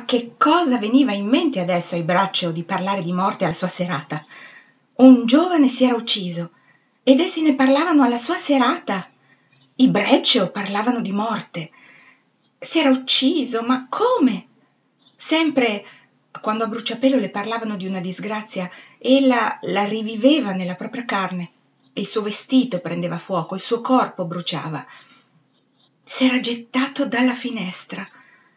che cosa veniva in mente adesso ai Bradshaw di parlare di morte alla sua serata? Un giovane si era ucciso ed essi ne parlavano alla sua serata. I Bradshaw parlavano di morte. Si era ucciso, ma come? Sempre quando a bruciapelo le parlavano di una disgrazia, ella la riviveva nella propria carne. Il suo vestito prendeva fuoco, il suo corpo bruciava. S'era gettato dalla finestra.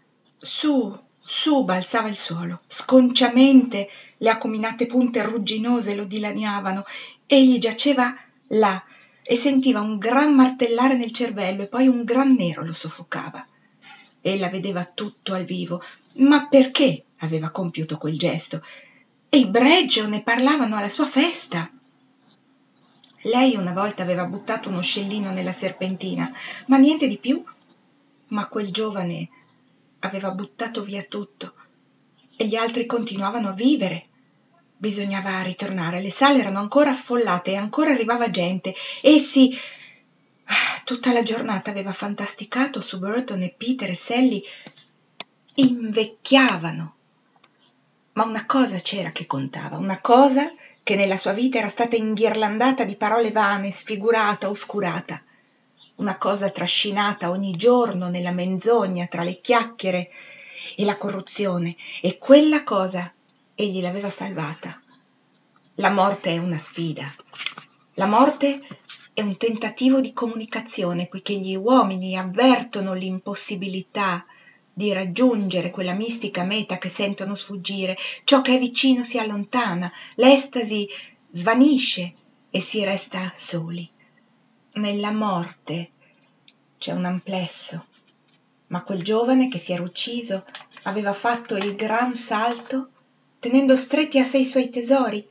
Su balzava il suolo. Sconciamente le acuminate punte rugginose lo dilaniavano. Egli giaceva là e sentiva un gran martellare nel cervello e poi un gran nero lo soffocava. Ella vedeva tutto al vivo, ma perché aveva compiuto quel gesto? E i Bradshaw ne parlavano alla sua festa. Lei una volta aveva buttato uno scellino nella serpentina, ma niente di più. Ma quel giovane aveva buttato via tutto e gli altri continuavano a vivere. Bisognava ritornare, le sale erano ancora affollate e ancora arrivava gente. Essi tutta la giornata aveva fantasticato su Burton e Peter e Sally. Invecchiavano. Ma una cosa c'era che contava, una cosa che nella sua vita era stata inghirlandata di parole vane, sfigurata, oscurata. Una cosa trascinata ogni giorno nella menzogna tra le chiacchiere e la corruzione, e quella cosa egli l'aveva salvata. La morte è una sfida. La morte è un tentativo di comunicazione, poiché gli uomini avvertono l'impossibilità di raggiungere quella mistica meta che sentono sfuggire. Ciò che è vicino si allontana, l'estasi svanisce e si resta soli. Nella morte c'è un amplesso, ma quel giovane che si era ucciso aveva fatto il gran salto tenendo stretti a sé i suoi tesori.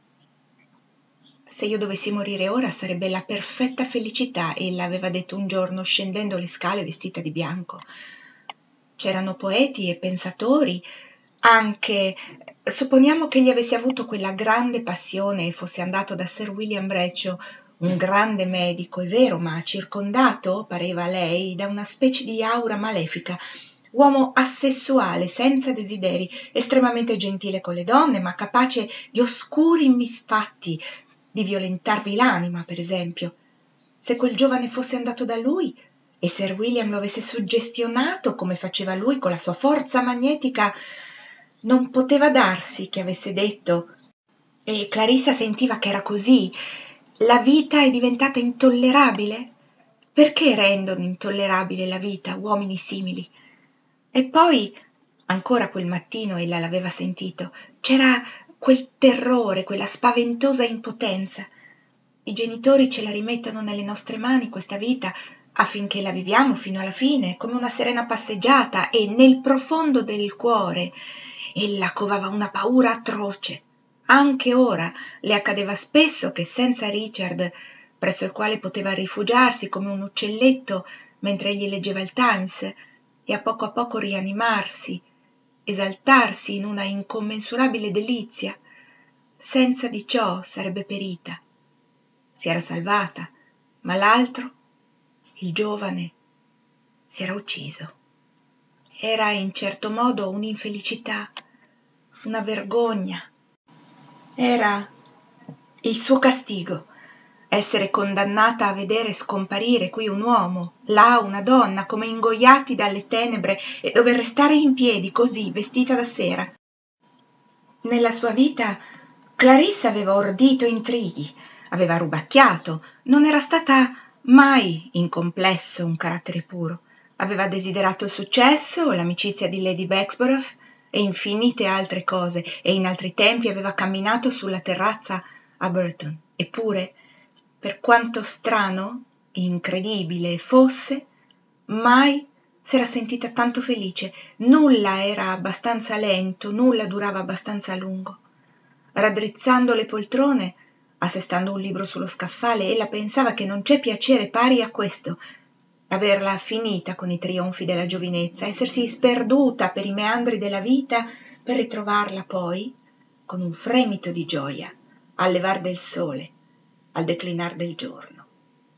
Se io dovessi morire ora sarebbe la perfetta felicità, ella aveva detto un giorno scendendo le scale vestita di bianco. C'erano poeti e pensatori, anche supponiamo che egli avesse avuto quella grande passione e fosse andato da Sir William Bradshaw, un grande medico, è vero, ma circondato, pareva a lei, da una specie di aura malefica, uomo assessuale, senza desideri, estremamente gentile con le donne, ma capace di oscuri misfatti, di violentarvi l'anima, per esempio. Se quel giovane fosse andato da lui e Sir William lo avesse suggestionato come faceva lui con la sua forza magnetica, non poteva darsi che avesse detto, e Clarissa sentiva che era così: la vita è diventata intollerabile? Perché rendono intollerabile la vita uomini simili? E poi, ancora quel mattino ella l'aveva sentito, c'era quel terrore, quella spaventosa impotenza. I genitori ce la rimettono nelle nostre mani questa vita affinché la viviamo fino alla fine, come una serena passeggiata, e nel profondo del cuore ella covava una paura atroce. Anche ora le accadeva spesso che senza Richard, presso il quale poteva rifugiarsi come un uccelletto mentre egli leggeva il Times, e a poco rianimarsi, esaltarsi in una incommensurabile delizia, senza di ciò sarebbe perita. Si era salvata, ma l'altro, il giovane, si era ucciso. Era in certo modo un'infelicità, una vergogna. Era il suo castigo, essere condannata a vedere scomparire qui un uomo, là una donna, come ingoiati dalle tenebre, e dover restare in piedi così, vestita da sera. Nella sua vita Clarissa aveva ordito intrighi, aveva rubacchiato, non era stata mai in complesso un carattere puro. Aveva desiderato il successo, l'amicizia di Lady Bexborough e infinite altre cose, e in altri tempi aveva camminato sulla terrazza a Burton. Eppure, per quanto strano, incredibile fosse, mai s'era sentita tanto felice. Nulla era abbastanza lento, nulla durava abbastanza a lungo. Raddrizzando le poltrone, assestando un libro sullo scaffale, ella pensava che non c'è piacere pari a questo, averla finita con i trionfi della giovinezza, essersi sperduta per i meandri della vita per ritrovarla poi, con un fremito di gioia, al levar del sole, al declinar del giorno.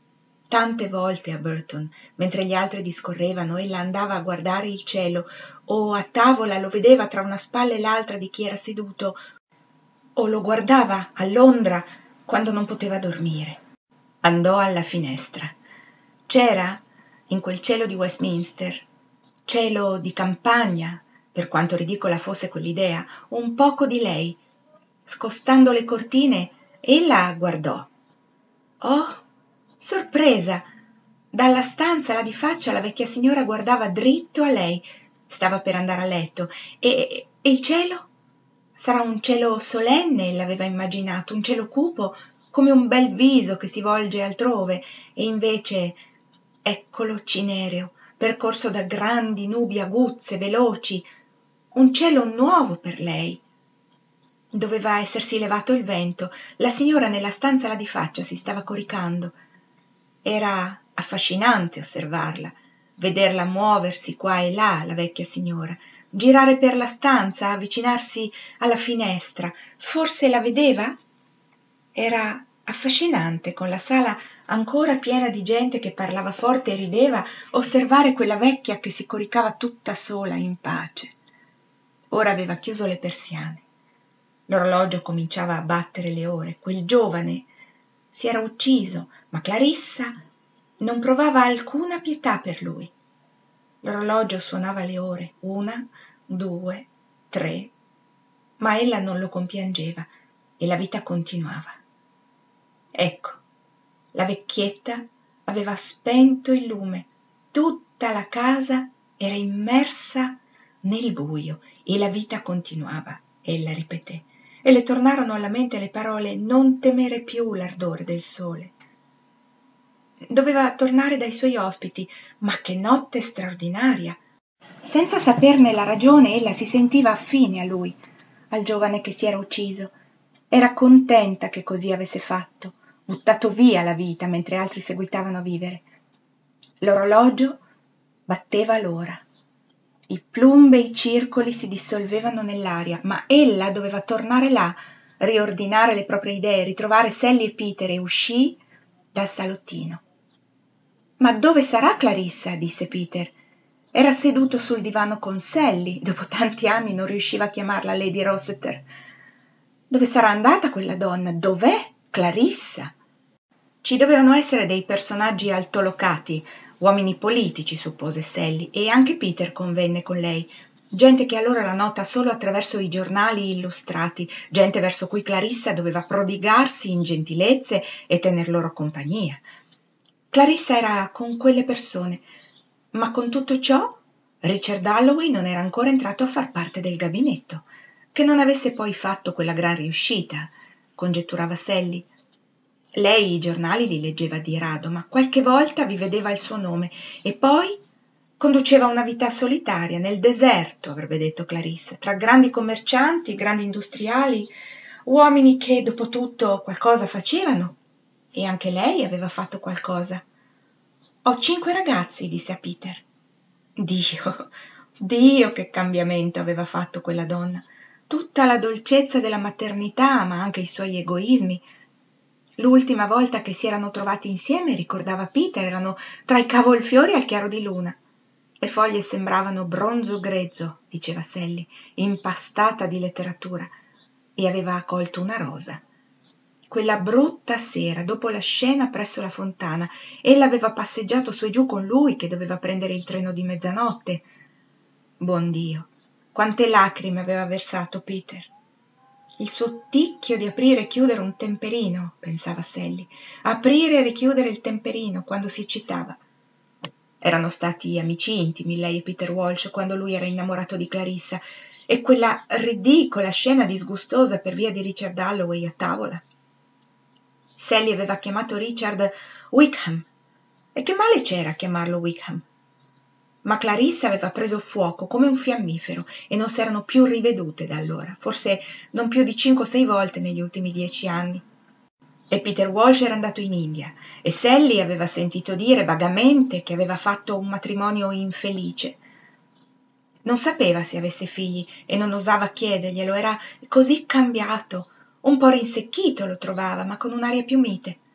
Tante volte a Burton, mentre gli altri discorrevano, ella andava a guardare il cielo, o a tavola lo vedeva tra una spalla e l'altra di chi era seduto, o lo guardava a Londra quando non poteva dormire. Andò alla finestra. C'era, in quel cielo di Westminster, cielo di campagna, per quanto ridicola fosse quell'idea, un poco di lei. Scostando le cortine, ella guardò. Oh, sorpresa! Dalla stanza là di faccia la vecchia signora guardava dritto a lei. Stava per andare a letto. E il cielo? Sarà un cielo solenne, l'aveva immaginato, un cielo cupo, come un bel viso che si volge altrove, e invece eccolo cinereo, percorso da grandi nubi aguzze, veloci, un cielo nuovo per lei. Doveva essersi levato il vento, la signora nella stanza là di faccia si stava coricando. Era affascinante osservarla, vederla muoversi qua e là, la vecchia signora, girare per la stanza, avvicinarsi alla finestra. Forse la vedeva? Era affascinante, con la sala ancora piena di gente che parlava forte e rideva, osservare quella vecchia che si coricava tutta sola in pace. Ora aveva chiuso le persiane. L'orologio cominciava a battere le ore. Quel giovane si era ucciso, ma Clarissa non provava alcuna pietà per lui. L'orologio suonava le ore, 1, 2, 3, ma ella non lo compiangeva e la vita continuava. Ecco, la vecchietta aveva spento il lume, tutta la casa era immersa nel buio e la vita continuava, ella ripeté, e le tornarono alla mente le parole «non temere più l'ardore del sole». Doveva tornare dai suoi ospiti, ma che notte straordinaria! Senza saperne la ragione, ella si sentiva affine a lui, al giovane che si era ucciso. Era contenta che così avesse fatto, buttato via la vita mentre altri seguitavano a vivere. L'orologio batteva l'ora. I plumbei circoli si dissolvevano nell'aria, ma ella doveva tornare là, riordinare le proprie idee, ritrovare Sally e Peter, e uscì dal salottino. «Ma dove sarà Clarissa?» disse Peter. Era seduto sul divano con Sally, dopo tanti anni non riusciva a chiamarla Lady Rossiter. Dove sarà andata quella donna? Dov'è Clarissa? Ci dovevano essere dei personaggi altolocati, uomini politici, suppose Sally, e anche Peter convenne con lei. Gente che allora la nota solo attraverso i giornali illustrati, gente verso cui Clarissa doveva prodigarsi in gentilezze e tener loro compagnia. Clarissa era con quelle persone, ma con tutto ciò Richard Dalloway non era ancora entrato a far parte del gabinetto. Che non avesse poi fatto quella gran riuscita, congetturava Sally. Lei i giornali li leggeva di rado, ma qualche volta vi vedeva il suo nome, e poi conduceva una vita solitaria, nel deserto, avrebbe detto Clarissa, tra grandi commercianti, grandi industriali, uomini che dopo tutto qualcosa facevano. E anche lei aveva fatto qualcosa. «Ho 5 ragazzi», disse a Peter. Dio, che cambiamento aveva fatto quella donna! Tutta la dolcezza della maternità, ma anche i suoi egoismi. L'ultima volta che si erano trovati insieme, ricordava Peter, erano tra i cavolfiori al chiaro di luna. Le foglie sembravano bronzo grezzo, diceva Sally, impastata di letteratura, e aveva colto una rosa. Quella brutta sera, dopo la scena presso la fontana, ella aveva passeggiato su e giù con lui, che doveva prendere il treno di mezzanotte. Buon Dio, quante lacrime aveva versato Peter! Il suo ticchio di aprire e chiudere un temperino, pensava Sally, aprire e richiudere il temperino quando si eccitava. Erano stati amici intimi, lei e Peter Walsh, quando lui era innamorato di Clarissa, e quella ridicola scena disgustosa per via di Richard Dalloway a tavola. Sally aveva chiamato Richard Wickham, e che male c'era a chiamarlo Wickham? Ma Clarissa aveva preso fuoco come un fiammifero e non s'erano più rivedute da allora, forse non più di 5 o 6 volte negli ultimi 10 anni. E Peter Walsh era andato in India e Sally aveva sentito dire vagamente che aveva fatto un matrimonio infelice. Non sapeva se avesse figli e non osava chiederglielo, era così cambiato, un po' rinsecchito lo trovava, ma con un'aria più mite.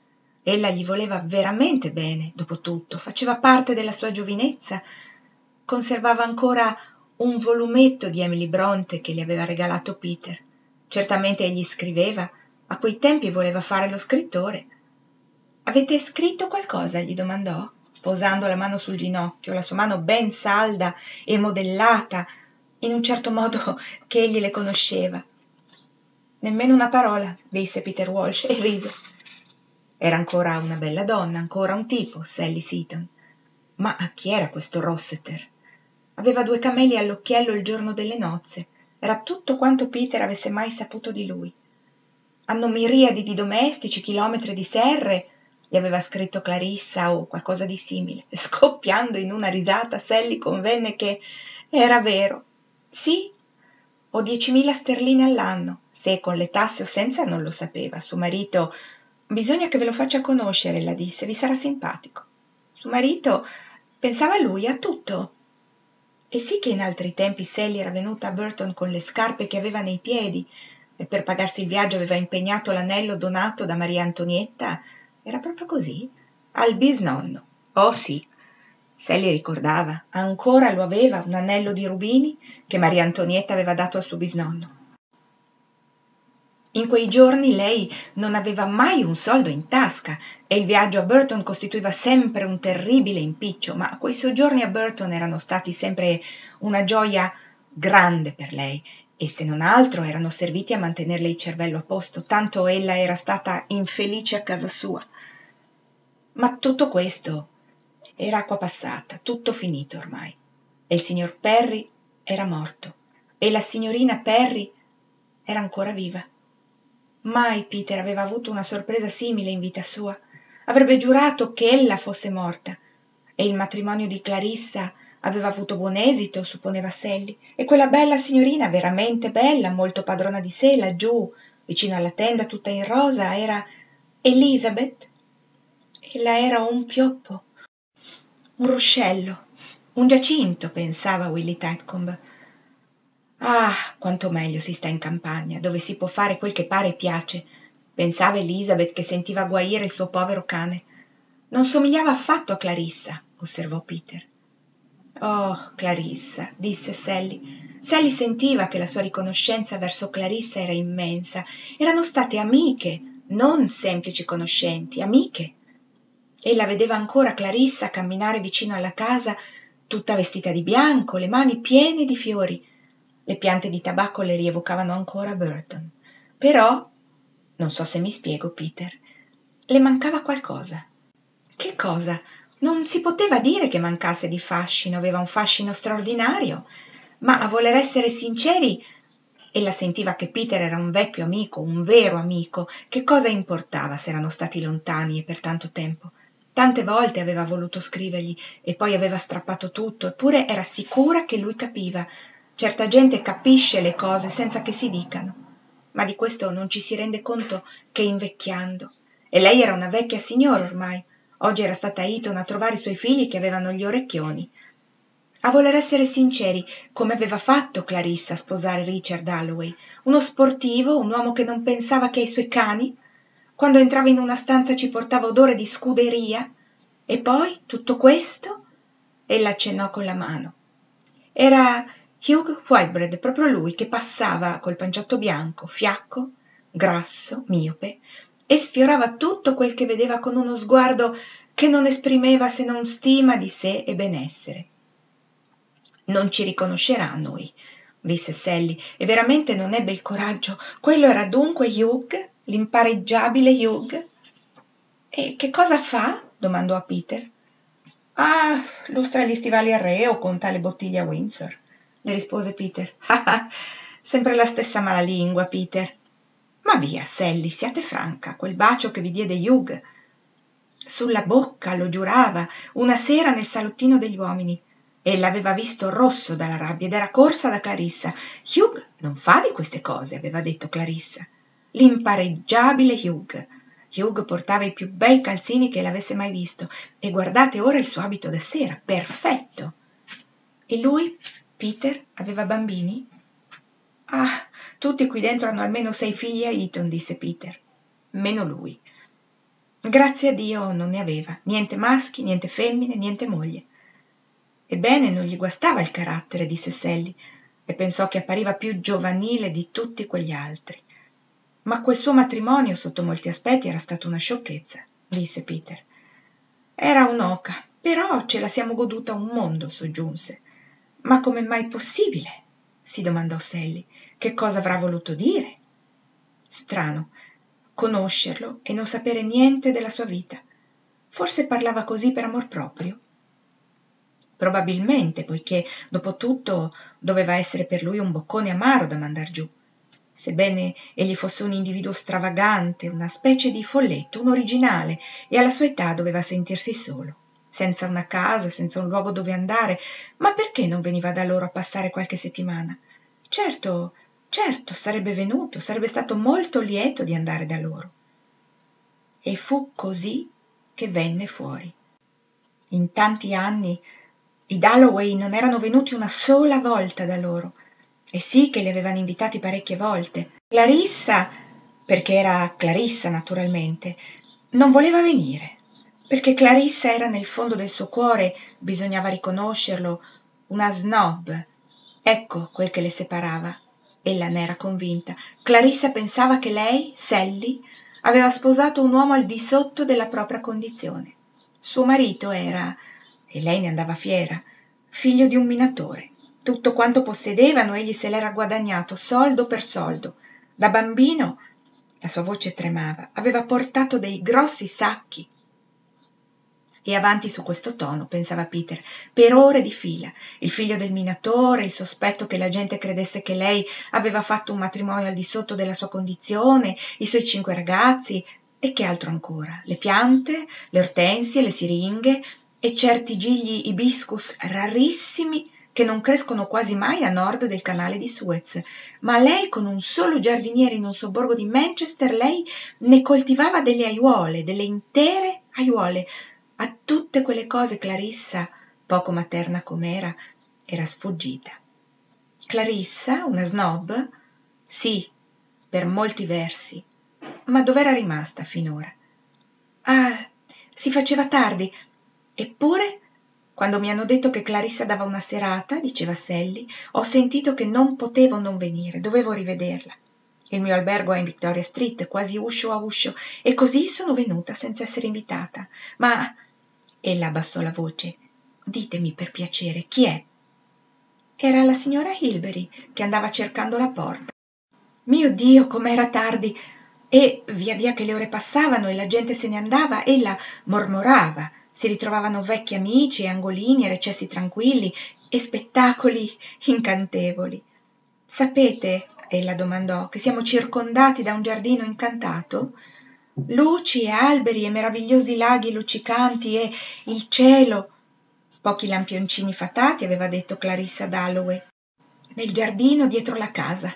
Ella gli voleva veramente bene, dopo tutto, faceva parte della sua giovinezza, conservava ancora un volumetto di Emily Brontë che gli aveva regalato Peter. Certamente egli scriveva, a quei tempi voleva fare lo scrittore. «Avete scritto qualcosa?» gli domandò, posando la mano sul ginocchio, la sua mano ben salda e modellata, in un certo modo che egli le conosceva. «Nemmeno una parola», disse Peter Walsh e rise. Era ancora una bella donna, ancora un tipo, Sally Seton. Ma chi era questo Rossiter? Aveva 2 cameli all'occhiello il giorno delle nozze. Era tutto quanto Peter avesse mai saputo di lui. «Hanno miriadi di domestici, chilometri di serre», gli aveva scritto Clarissa o qualcosa di simile. Scoppiando in una risata, Sally convenne che era vero. «Sì, ho 10.000 sterline all'anno, se con le tasse o senza non lo sapeva. Suo marito...» «Bisogna che ve lo faccia conoscere», ella disse, «vi sarà simpatico». Suo marito pensava a lui, a tutto. E sì che in altri tempi Sally era venuta a Burton con le scarpe che aveva nei piedi e per pagarsi il viaggio aveva impegnato l'anello donato da Maria Antonietta. Era proprio così, al bisnonno. Oh sì, Sally ricordava, ancora lo aveva, un anello di rubini che Maria Antonietta aveva dato al suo bisnonno. In quei giorni lei non aveva mai un soldo in tasca e il viaggio a Burton costituiva sempre un terribile impiccio, ma quei soggiorni a Burton erano stati sempre una gioia grande per lei e se non altro erano serviti a mantenerle il cervello a posto, tanto ella era stata infelice a casa sua. Ma tutto questo era acqua passata, tutto finito ormai. E il signor Perry era morto e la signorina Perry era ancora viva. Mai Peter aveva avuto una sorpresa simile in vita sua. Avrebbe giurato che ella fosse morta. E il matrimonio di Clarissa aveva avuto buon esito, supponeva Sally. E quella bella signorina, veramente bella, molto padrona di sé, laggiù, vicino alla tenda, tutta in rosa, era Elizabeth. Ella era un pioppo, un ruscello, un Giacinto, pensava Willy Titcomb. Ah, quanto meglio si sta in campagna, dove si può fare quel che pare e piace, pensava Elizabeth che sentiva guaire il suo povero cane. Non somigliava affatto a Clarissa, osservò Peter. Oh, Clarissa, disse Sally. Sally sentiva che la sua riconoscenza verso Clarissa era immensa. Erano state amiche, non semplici conoscenti, amiche. Ella vedeva ancora Clarissa camminare vicino alla casa, tutta vestita di bianco, le mani piene di fiori. Le piante di tabacco le rievocavano ancora Burton. Però, non so se mi spiego, Peter, le mancava qualcosa. Che cosa? Non si poteva dire che mancasse di fascino, aveva un fascino straordinario, ma a voler essere sinceri, ella sentiva che Peter era un vecchio amico, un vero amico. Che cosa importava se erano stati lontani e per tanto tempo? Tante volte aveva voluto scrivergli e poi aveva strappato tutto, eppure era sicura che lui capiva. Certa gente capisce le cose senza che si dicano, ma di questo non ci si rende conto che invecchiando. E lei era una vecchia signora ormai. Oggi era stata a Eton a trovare i suoi figli che avevano gli orecchioni. A voler essere sinceri, come aveva fatto Clarissa a sposare Richard Dalloway, uno sportivo, un uomo che non pensava che ai suoi cani? Quando entrava in una stanza ci portava odore di scuderia? E poi tutto questo? Ella accennò con la mano. Era Hugh Whitebread, proprio lui, che passava col panciotto bianco, fiacco, grasso, miope, e sfiorava tutto quel che vedeva con uno sguardo che non esprimeva se non stima di sé e benessere. «Non ci riconoscerà a noi», disse Sally, e veramente non ebbe il coraggio. Quello era dunque Hugh, l'impareggiabile Hugh? «E che cosa fa?» domandò a Peter. «Ah, lustra gli stivali al re o conta le bottiglie a Windsor», le rispose Peter. «Ah, sempre la stessa malalingua, Peter. Ma via, Sally, siate franca, quel bacio che vi diede Hugh sulla bocca, lo giurava, una sera nel salottino degli uomini. Ella aveva visto rosso dalla rabbia ed era corsa da Clarissa. «Hugh non fa di queste cose», aveva detto Clarissa. L'impareggiabile Hugh. Hugh portava i più bei calzini che l'avesse mai visto e guardate ora il suo abito da sera, perfetto. E lui, Peter, aveva bambini? «Ah, tutti qui dentro hanno almeno 6 figli a Eton», disse Peter. «Meno lui». Grazie a Dio non ne aveva, niente maschi, niente femmine, niente moglie. Ebbene, non gli guastava il carattere, disse Sally, e pensò che appariva piú giovanile di tutti quegli altri. Ma quel suo matrimonio, sotto molti aspetti, era stata una sciocchezza, disse Peter. Era un'oca, però ce la siamo goduta un mondo, soggiunse. Ma com'è mai possibile? Si domandò Sally. Che cosa avrà voluto dire? Strano, conoscerlo e non sapere niente della sua vita. Forse parlava così per amor proprio? Probabilmente, poiché, dopo tutto, doveva essere per lui un boccone amaro da mandar giù. Sebbene egli fosse un individuo stravagante, una specie di folletto, un originale, e alla sua età doveva sentirsi solo, senza una casa, senza un luogo dove andare, ma perché non veniva da loro a passare qualche settimana? Certo, sarebbe venuto, sarebbe stato molto lieto di andare da loro. E fu così che venne fuori. In tanti anni i Dalloway non erano venuti una sola volta da loro, e sì che li avevano invitati parecchie volte. Clarissa, perché era Clarissa naturalmente, non voleva venire, perché Clarissa era nel fondo del suo cuore, bisognava riconoscerlo, una snob. Ecco quel che le separava. Ella ne era convinta. Clarissa pensava che lei, Sally, aveva sposato un uomo al di sotto della propria condizione. Suo marito era, e lei ne andava fiera, figlio di un minatore. Tutto quanto possedevano egli se l'era guadagnato soldo per soldo. Da bambino, la sua voce tremava, aveva portato dei grossi sacchi. E avanti su questo tono, pensava Peter, per ore di fila, il figlio del minatore, il sospetto che la gente credesse che lei aveva fatto un matrimonio al di sotto della sua condizione, i suoi 5 ragazzi, e che altro ancora, le piante, le ortensie, le siringhe e certi gigli ibiscus rarissimi che non crescono quasi mai a nord del canale di Suez, ma lei con un solo giardiniere in un sobborgo di Manchester, lei ne coltivava delle aiuole, delle intere aiuole. A tutte quelle cose Clarissa, poco materna com'era, era sfuggita. Clarissa, una snob? Sì, per molti versi. Ma dov'era rimasta finora? Ah, si faceva tardi. Eppure, quando mi hanno detto che Clarissa dava una serata, diceva Sally, ho sentito che non potevo non venire, dovevo rivederla. Il mio albergo è in Victoria Street, quasi uscio a uscio, e così sono venuta senza essere invitata. Ma ella abbassò la voce. Ditemi per piacere, chi è? Era la signora Hilbery, che andava cercando la porta. Mio Dio, com'era tardi! E via via che le ore passavano e la gente se ne andava, ella mormorava. Si ritrovavano vecchi amici e angolini e recessi tranquilli e spettacoli incantevoli. Sapete, ella domandò, che siamo circondati da un giardino incantato? Luci e alberi e meravigliosi laghi luccicanti e il cielo. Pochi lampioncini fatati, aveva detto Clarissa Dalloway, nel giardino dietro la casa.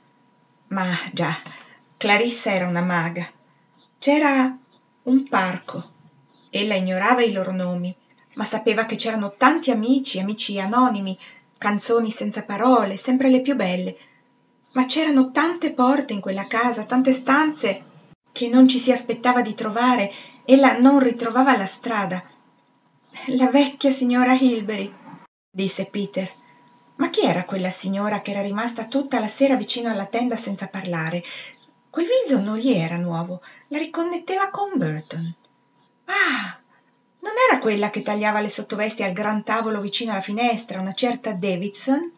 Ma già, Clarissa era una maga. C'era un parco. Ella ignorava i loro nomi, ma sapeva che c'erano tanti amici, amici anonimi, canzoni senza parole, sempre le più belle. Ma c'erano tante porte in quella casa, tante stanze che non ci si aspettava di trovare. Ella non ritrovava la strada. La vecchia signora Hilbery, disse Peter. Ma chi era quella signora che era rimasta tutta la sera vicino alla tenda senza parlare? Quel viso non gli era nuovo, la riconnetteva con Burton. Ah, non era quella che tagliava le sottovesti al gran tavolo vicino alla finestra, una certa Davidson?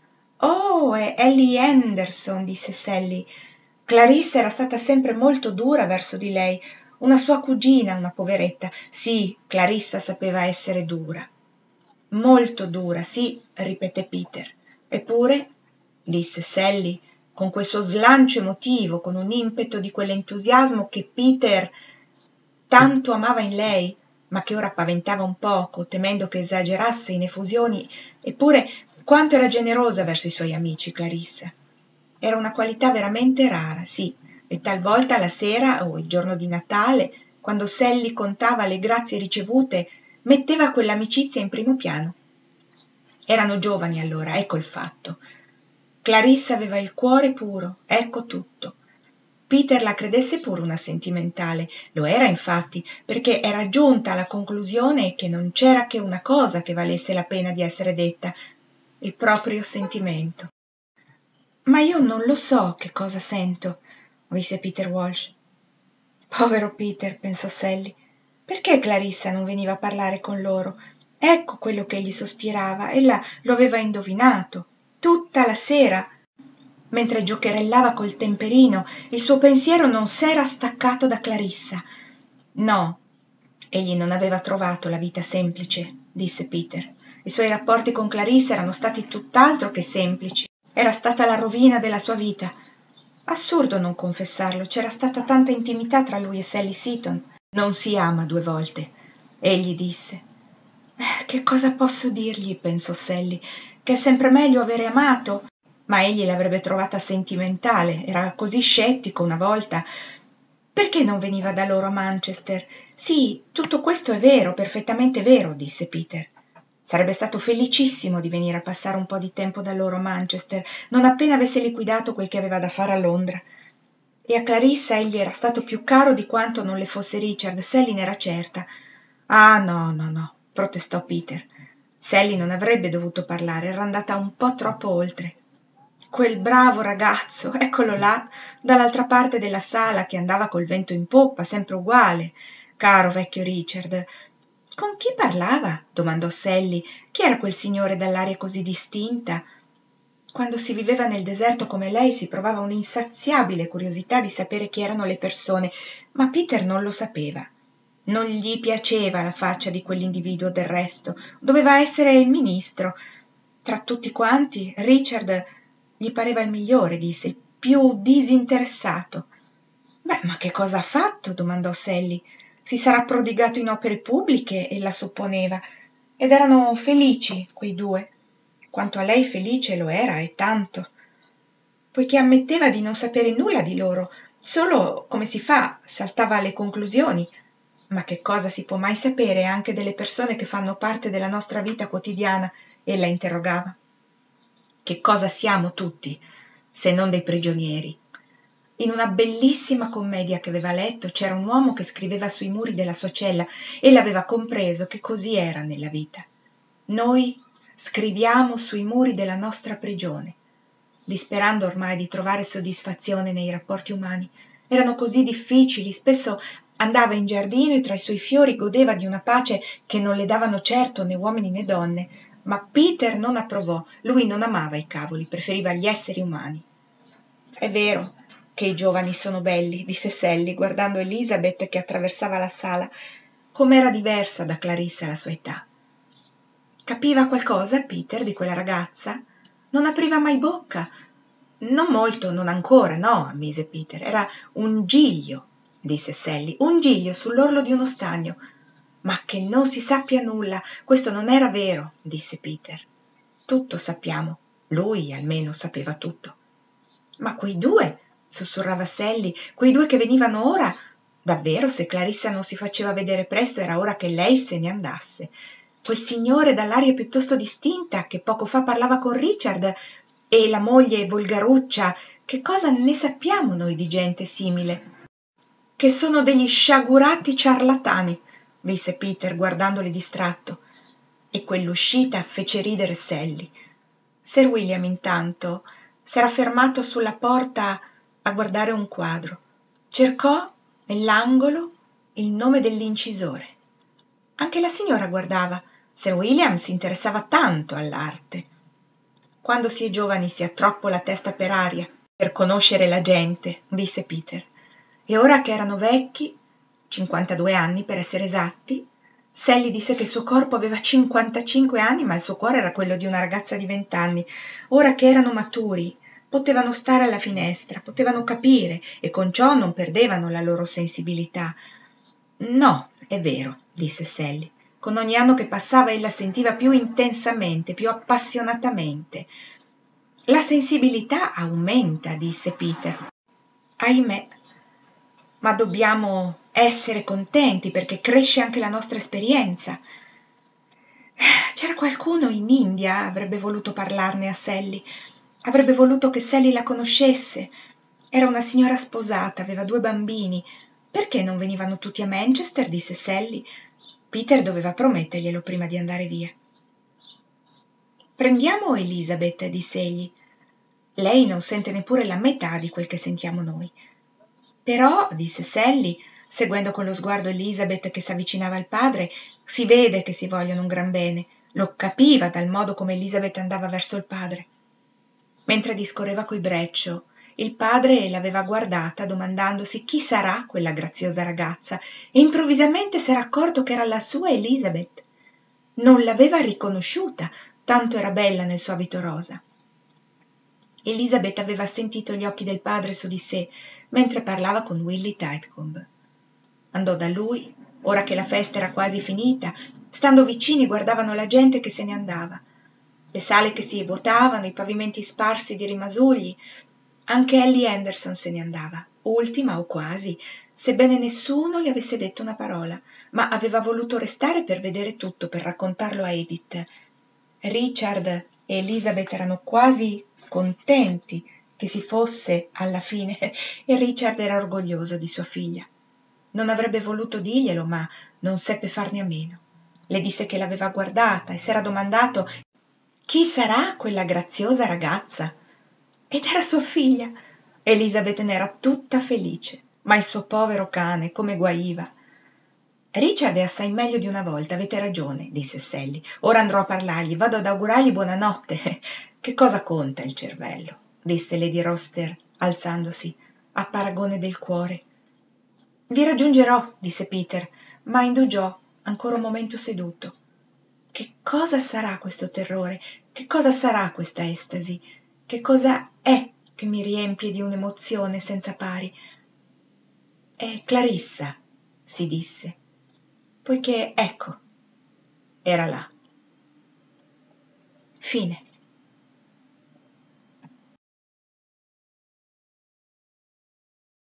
Oh, è Ellie Henderson, disse Sally. Clarissa era stata sempre molto dura verso di lei, una sua cugina, una poveretta. Sì, Clarissa sapeva essere dura. Molto dura, sì, ripeté Peter. Eppure, disse Sally, con quel suo slancio emotivo, con un impeto di quell'entusiasmo che Peter tanto amava in lei, ma che ora paventava un poco, temendo che esagerasse in effusioni, eppure quanto era generosa verso i suoi amici, Clarissa. Era una qualità veramente rara, sì, e talvolta la sera o il giorno di Natale, quando Sally contava le grazie ricevute, metteva quell'amicizia in primo piano. Erano giovani allora, ecco il fatto. Clarissa aveva il cuore puro, ecco tutto. Peter la credesse pure una sentimentale, lo era infatti, perché era giunta alla conclusione che non c'era che una cosa che valesse la pena di essere detta, il proprio sentimento. «Ma io non lo so che cosa sento», disse Peter Walsh. «Povero Peter», pensò Sally, «perché Clarissa non veniva a parlare con loro? Ecco quello che egli sospirava, ella lo aveva indovinato. Tutta la sera, mentre giocherellava col temperino, il suo pensiero non s'era staccato da Clarissa. No, egli non aveva trovato la vita semplice», disse Peter. «I suoi rapporti con Clarissa erano stati tutt'altro che semplici. Era stata la rovina della sua vita. Assurdo non confessarlo, c'era stata tanta intimità tra lui e Sally Seton. Non si ama due volte», egli disse. «Che cosa posso dirgli?» pensò Sally, «che è sempre meglio avere amato?» Ma egli l'avrebbe trovata sentimentale, era così scettico una volta. «Perché non veniva da loro a Manchester?» «Sì, tutto questo è vero, perfettamente vero», disse Peter. «Sarebbe stato felicissimo di venire a passare un po' di tempo da loro a Manchester, non appena avesse liquidato quel che aveva da fare a Londra. E a Clarissa egli era stato più caro di quanto non le fosse Richard, Sally n'era certa». «Ah, no, no, no», protestò Peter. Sally non avrebbe dovuto parlare, era andata un po' troppo oltre. Quel bravo ragazzo, eccolo là, dall'altra parte della sala, che andava col vento in poppa, sempre uguale. Caro vecchio Richard. «Con chi parlava?» domandò Sally. «Chi era quel signore dall'aria così distinta?» Quando si viveva nel deserto come lei si provava un'insaziabile curiosità di sapere chi erano le persone, ma Peter non lo sapeva. Non gli piaceva la faccia di quell'individuo, del resto. Doveva essere il ministro. Tra tutti quanti, Richard gli pareva il migliore, disse, il più disinteressato. «Beh, ma che cosa ha fatto?» domandò Sally. «Si sarà prodigato in opere pubbliche», ella supponeva. Ed erano felici, quei due. Quanto a lei felice lo era, e tanto. Poiché ammetteva di non sapere nulla di loro, solo, come si fa, saltava alle conclusioni. Ma che cosa si può mai sapere anche delle persone che fanno parte della nostra vita quotidiana? Ella interrogava. Che cosa siamo tutti, se non dei prigionieri? In una bellissima commedia che aveva letto c'era un uomo che scriveva sui muri della sua cella e l'aveva compreso che così era nella vita. Noi scriviamo sui muri della nostra prigione, disperando ormai di trovare soddisfazione nei rapporti umani. Erano così difficili, spesso andava in giardino e tra i suoi fiori godeva di una pace che non le davano certo né uomini né donne, ma Peter non approvò, lui non amava i cavoli, preferiva gli esseri umani. «È vero che i giovani sono belli», disse Sally, guardando Elizabeth che attraversava la sala. Com'era diversa da Clarissa alla sua età. Capiva qualcosa Peter di quella ragazza? Non apriva mai bocca. «Non molto, non ancora, no», ammise Peter. «Era un giglio», disse Sally, «un giglio sull'orlo di uno stagno». «Ma che non si sappia nulla, questo non era vero», disse Peter. «Tutto sappiamo, lui almeno sapeva tutto». «Ma quei due», sussurrava Sally, «quei due che venivano ora? Davvero, se Clarissa non si faceva vedere presto, era ora che lei se ne andasse. Quel signore dall'aria piuttosto distinta, che poco fa parlava con Richard, e la moglie volgaruccia, che cosa ne sappiamo noi di gente simile?» «Che sono degli sciagurati ciarlatani», disse Peter guardandoli distratto, e quell'uscita fece ridere Sally. Sir William intanto s'era fermato sulla porta a guardare un quadro. Cercò nell'angolo il nome dell'incisore. Anche la signora guardava. Sir William si interessava tanto all'arte. «Quando si è giovani si ha troppo la testa per aria per conoscere la gente», disse Peter. E ora che erano vecchi, 52 anni per essere esatti, Sally disse che il suo corpo aveva 55 anni, ma il suo cuore era quello di una ragazza di 20 anni. Ora che erano maturi, potevano stare alla finestra, potevano capire, e con ciò non perdevano la loro sensibilità. «No, è vero», disse Sally. Con ogni anno che passava ella sentiva più intensamente, più appassionatamente. «La sensibilità aumenta», disse Peter. «Ahimè. Ma dobbiamo essere contenti perché cresce anche la nostra esperienza». C'era qualcuno in India, avrebbe voluto parlarne a Sally, avrebbe voluto che Sally la conoscesse. Era una signora sposata, aveva 2 bambini. Perché non venivano tutti a Manchester? Disse Sally. Peter doveva prometterglielo prima di andare via. Prendiamo Elizabeth, disse egli. Lei non sente neppure la metà di quel che sentiamo noi. Però, disse Sally, seguendo con lo sguardo Elizabeth che s'avvicinava al padre, si vede che si vogliono un gran bene. Lo capiva dal modo come Elizabeth andava verso il padre. Mentre discorreva coi Bradshaw, il padre l'aveva guardata domandandosi chi sarà quella graziosa ragazza e improvvisamente s'era accorto che era la sua Elizabeth. Non l'aveva riconosciuta, tanto era bella nel suo abito rosa. Elizabeth aveva sentito gli occhi del padre su di sé mentre parlava con Willy Titcomb. Andò da lui, ora che la festa era quasi finita, stando vicini guardavano la gente che se ne andava, le sale che si vuotavano, i pavimenti sparsi di rimasugli. Anche Ellie Anderson se ne andava, ultima o quasi, sebbene nessuno gli avesse detto una parola, ma aveva voluto restare per vedere tutto, per raccontarlo a Edith. Richard e Elizabeth erano quasi contenti che si fosse alla fine e Richard era orgoglioso di sua figlia. Non avrebbe voluto dirglielo, ma non seppe farne a meno. Le disse che l'aveva guardata e s'era domandato chi sarà quella graziosa ragazza. Ed era sua figlia. Elizabeth ne era tutta felice, ma il suo povero cane come guaiva. Richard è assai meglio di una volta, avete ragione, disse Sally. Ora andrò a parlargli, vado ad augurargli buonanotte. Che cosa conta il cervello? Disse Lady Roster, alzandosi, a paragone del cuore. Vi raggiungerò, disse Peter, ma indugiò ancora un momento seduto. Che cosa sarà questo terrore? Che cosa sarà questa estasi? Che cosa è che mi riempie di un'emozione senza pari? È Clarissa, si disse, poiché, ecco, era là. Fine.